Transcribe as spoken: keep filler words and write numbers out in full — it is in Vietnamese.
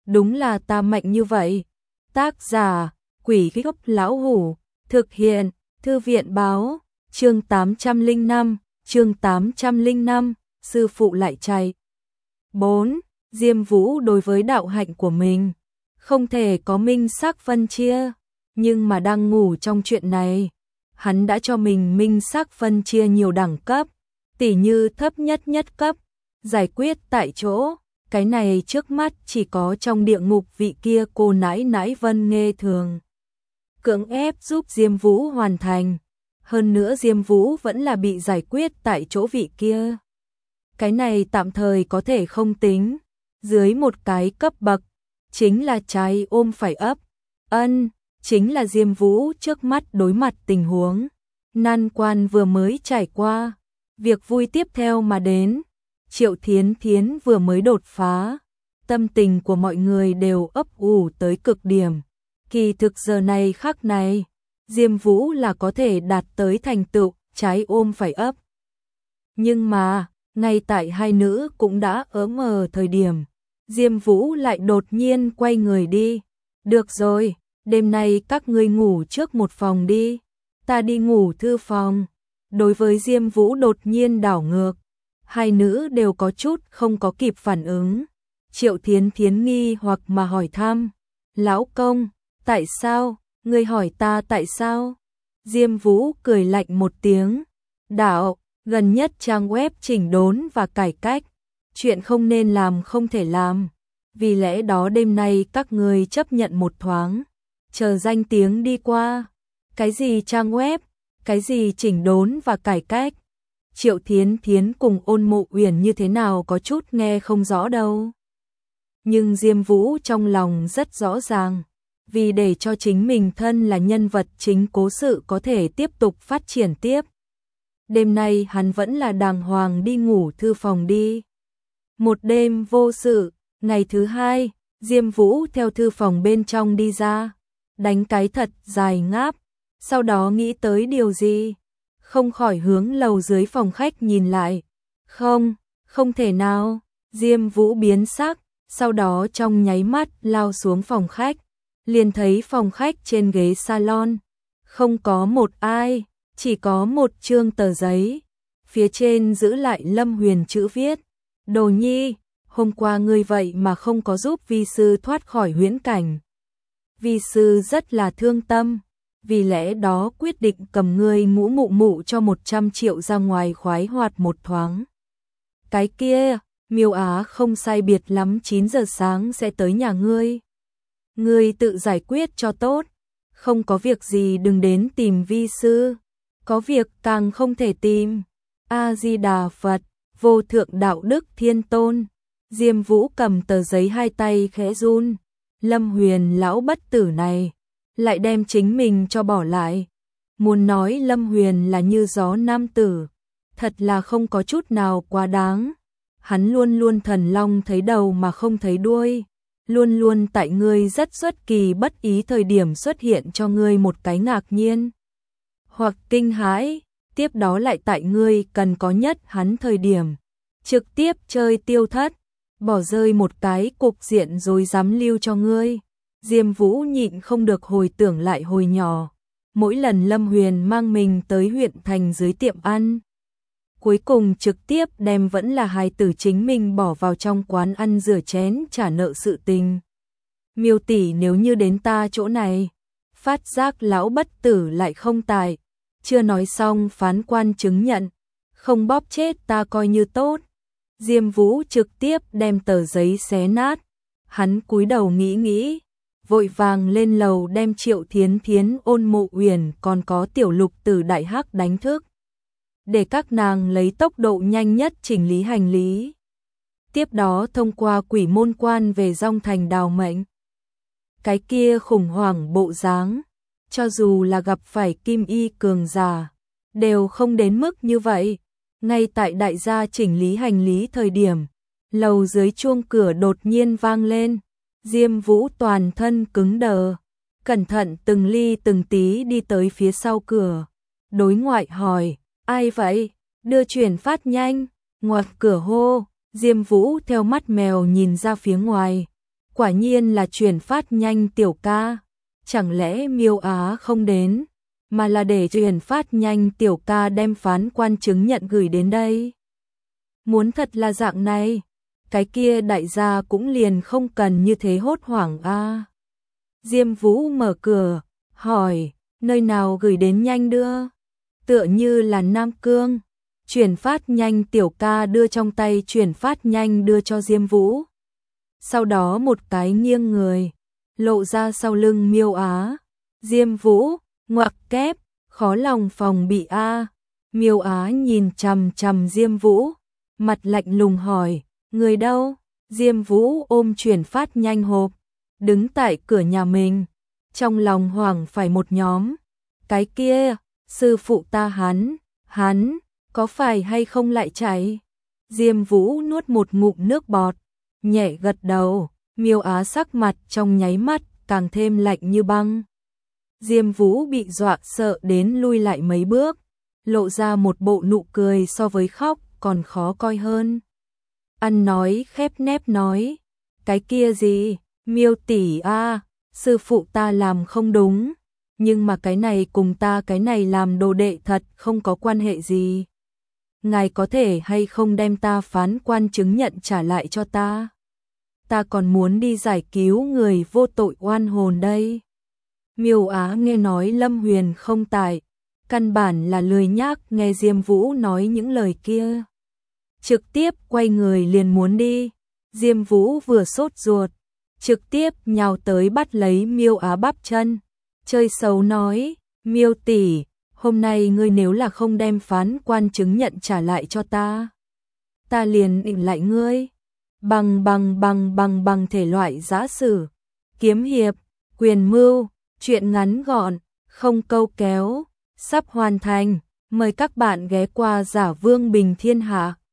đúng là ta mạnh như vậy. Tác giả, Quỷ Gốc Lão Hủ, thực hiện, Thư viện báo, chương tám trăm lẻ năm, chương tám trăm lẻ năm, sư phụ lại chạy. bốn. Diêm Vũ đối với đạo hạnh của mình, không thể có minh xác phân chia, nhưng mà đang ngủ trong chuyện này, hắn đã cho mình minh xác phân chia nhiều đẳng cấp, tỉ như thấp nhất nhất cấp, giải quyết tại chỗ, cái này trước mắt chỉ có trong địa ngục vị kia cô nãi nãi Vân Nghê thường cưỡng ép giúp Diêm Vũ hoàn thành, hơn nữa Diêm Vũ vẫn là bị giải quyết tại chỗ vị kia. Cái này tạm thời có thể không tính, dưới một cái cấp bậc, chính là trái ôm phải ấp, ân, chính là Diêm Vũ trước mắt đối mặt tình huống nan quan vừa mới trải qua, việc vui tiếp theo mà đến. Triệu Thiến Thiến vừa mới đột phá, tâm tình của mọi người đều ấp ủ tới cực điểm. Kỳ thực giờ này khắc này, Diêm Vũ là có thể đạt tới thành tựu trái ôm phải ấp. Nhưng mà, ngay tại hai nữ cũng đã ớm mờ thời điểm, Diêm Vũ lại đột nhiên quay người đi. Được rồi, đêm nay các ngươi ngủ trước một phòng đi, ta đi ngủ thư phòng. Đối với Diêm Vũ đột nhiên đảo ngược, hai nữ đều có chút không có kịp phản ứng. Triệu Thiến Thiến nghi hoặc mà hỏi thăm, lão công, tại sao, ngươi hỏi ta tại sao? Diêm Vũ cười lạnh một tiếng, đạo, gần nhất trang web chỉnh đốn và cải cách, chuyện không nên làm không thể làm, vì lẽ đó đêm nay các ngươi chấp nhận một thoáng, chờ danh tiếng đi qua. Cái gì trang web, cái gì chỉnh đốn và cải cách? Triệu Thiến Thiến cùng Ôn Mộ Uyển như thế nào có chút nghe không rõ đâu. Nhưng Diêm Vũ trong lòng rất rõ ràng, vì để cho chính mình thân là nhân vật chính cố sự có thể tiếp tục phát triển tiếp. Đêm nay hắn vẫn là đàng hoàng đi ngủ thư phòng đi. Một đêm vô sự, ngày thứ hai, Diêm Vũ theo thư phòng bên trong đi ra, đánh cái thật dài ngáp, sau đó nghĩ tới điều gì, không khỏi hướng lầu dưới phòng khách nhìn lại. Không, không thể nào, Diêm Vũ biến sắc, sau đó trong nháy mắt lao xuống phòng khách, liền thấy phòng khách trên ghế salon, không có một ai, chỉ có một chương tờ giấy, phía trên giữ lại Lâm Huyền chữ viết, Đồ Nhi, hôm qua ngươi vậy mà không có giúp vi sư thoát khỏi huyễn cảnh. Vi sư rất là thương tâm, vì lẽ đó quyết định cầm ngươi mũ mụ mụ cho một trăm triệu ra ngoài khoái hoạt một thoáng. Cái kia, Miêu Á không sai biệt lắm chín giờ sáng sẽ tới nhà ngươi. Ngươi tự giải quyết cho tốt, không có việc gì đừng đến tìm vi sư, có việc càng không thể tìm. A-di-đà Phật, vô thượng đạo đức thiên tôn. Diêm Vũ cầm tờ giấy hai tay khẽ run, Lâm Huyền lão bất tử này lại đem chính mình cho bỏ lại. Muốn nói Lâm Huyền là như gió nam tử, thật là không có chút nào quá đáng. Hắn luôn luôn thần long thấy đầu mà không thấy đuôi, luôn luôn tại ngươi rất xuất kỳ bất ý thời điểm xuất hiện cho ngươi một cái ngạc nhiên hoặc kinh hãi, tiếp đó lại tại ngươi cần có nhất hắn thời điểm trực tiếp chơi tiêu thất, bỏ rơi một cái cục diện rồi dám lưu cho ngươi. Diêm Vũ nhịn không được hồi tưởng lại hồi nhỏ, mỗi lần Lâm Huyền mang mình tới huyện thành dưới tiệm ăn, cuối cùng trực tiếp đem vẫn là hài tử chính mình bỏ vào trong quán ăn rửa chén trả nợ sự tình. Miêu tỷ nếu như đến ta chỗ này, phát giác lão bất tử lại không tài, chưa nói xong phán quan chứng nhận, không bóp chết ta coi như tốt. Diêm Vũ trực tiếp đem tờ giấy xé nát, hắn cúi đầu nghĩ nghĩ, vội vàng lên lầu đem Triệu Thiến Thiến, Ôn Mộ Uyển còn có Tiểu Lục Tử Đại Hắc đánh thức, để các nàng lấy tốc độ nhanh nhất chỉnh lý hành lý. Tiếp đó thông qua quỷ môn quan về Dong Thành đào mệnh. Cái kia khủng hoảng bộ dáng, cho dù là gặp phải kim y cường giả, đều không đến mức như vậy. Ngay tại đại gia chỉnh lý hành lý thời điểm, lầu dưới chuông cửa đột nhiên vang lên. Diêm Vũ toàn thân cứng đờ, cẩn thận từng ly từng tí đi tới phía sau cửa, đối ngoại hỏi, ai vậy? Đưa chuyển phát nhanh. Ngoặt cửa hô, Diêm Vũ theo mắt mèo nhìn ra phía ngoài, Quả nhiên là chuyển phát nhanh tiểu ca. Chẳng lẽ Miêu Á không đến, mà là để chuyển phát nhanh tiểu ca đem phán quan chứng nhận gửi đến đây. Muốn thật là dạng này, cái kia đại gia cũng liền không cần như thế hốt hoảng a. À. Diêm Vũ mở cửa, hỏi, nơi nào gửi đến nhanh đưa? Tựa như là Nam Cương. Chuyển phát nhanh tiểu ca đưa trong tay chuyển phát nhanh đưa cho Diêm Vũ. Sau đó một cái nghiêng người, lộ ra sau lưng Miêu Á. Diêm Vũ, ngoặc kép, khó lòng phòng bị a. À. Miêu Á nhìn chằm chằm Diêm Vũ, mặt lạnh lùng hỏi, người đâu? Diêm Vũ ôm chuyển phát nhanh hộp, đứng tại cửa nhà mình, trong lòng hoảng phải một nhóm. Cái kia, sư phụ ta hắn, hắn, có phải hay không lại chạy? Diêm Vũ nuốt một ngụm nước bọt, nhẹ gật đầu. Miêu Á sắc mặt trong nháy mắt càng thêm lạnh như băng. Diêm Vũ bị dọa sợ đến lui lại mấy bước, lộ ra một bộ nụ cười so với khóc còn khó coi hơn. Ăn nói khép nép nói, cái kia gì, Miêu tỷ a, sư phụ ta làm không đúng, nhưng mà cái này cùng ta cái này làm đồ đệ thật không có quan hệ gì. Ngài có thể hay không đem ta phán quan chứng nhận trả lại cho ta? Ta còn muốn đi giải cứu người vô tội oan hồn đây. Miêu Á nghe nói Lâm Huyền không tại, căn bản là lười nhác nghe Diêm Vũ nói những lời kia. Trực tiếp quay người liền muốn đi. Diêm Vũ vừa sốt ruột, trực tiếp nhào tới bắt lấy Miêu Á bắp chân. Chơi xấu nói, Miêu tỷ, hôm nay ngươi nếu là không đem phán quan chứng nhận trả lại cho ta, ta liền định lại ngươi. Bằng bằng bằng bằng bằng thể loại giã sử, kiếm hiệp, quyền mưu, truyện ngắn gọn, không câu kéo, sắp hoàn thành. Mời các bạn ghé qua Giả Vương Bình Thiên Hạ.